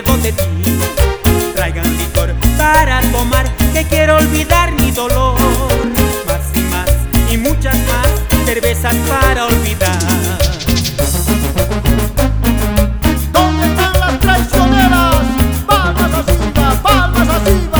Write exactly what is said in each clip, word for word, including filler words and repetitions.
acuerdo de ti. Traigan licor para tomar, que quiero olvidar mi dolor. Más y más y muchas más cervezas para olvidar. ¿Dónde están las traicioneras? Palmas arriba, palmas arriba.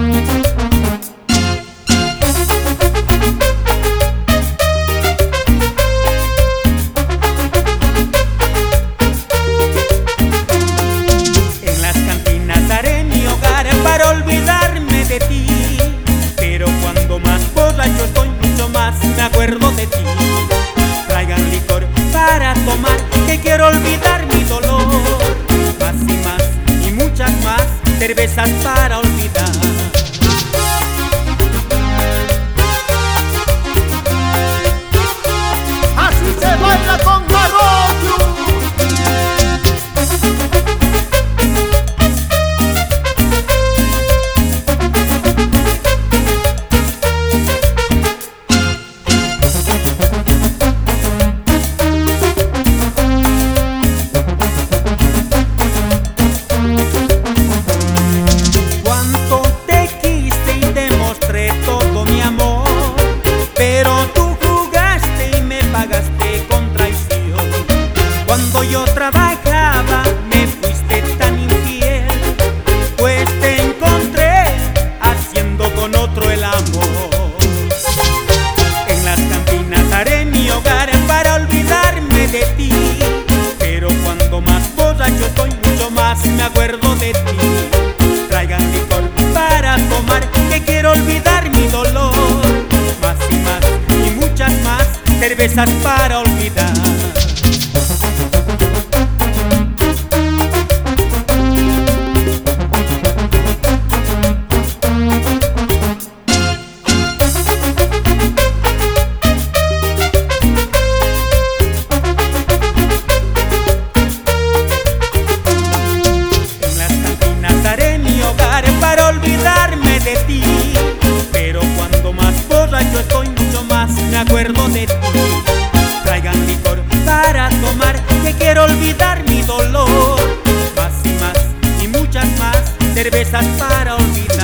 En las cantinas haré mi hogar para olvidarme de ti. Pero cuando más borracho estoy, mucho más me acuerdo de ti. Traigan licor para tomar, que quiero olvidar mi dolor. Más y más y muchas más cervezas para olvidar. Así se baila con Arroyo. Cuánto te quise y te mostré todo mi amor, pero tú jugaste y me pagaste con traición. Cuando yo trabajaba me fuiste tan infiel, pues te encontré haciendo con otro el amor. En las cantinas haré mi hogar para olvidarme de ti. Pero cuando más borracho estoy, mucho más me acuerdo de ti. Traigan licor para tomar, que quiero olvidar mi dolor. Más y más y muchas más cervezas para olvidar. En las cantinas haré mi hogar para olvidarme de ti. Pero cuando más borracho estoy, mucho más me acuerdo de ti. Traigan licor para tomar, que quiero olvidar mi dolor. Más y más y muchas más cervezas para olvidar.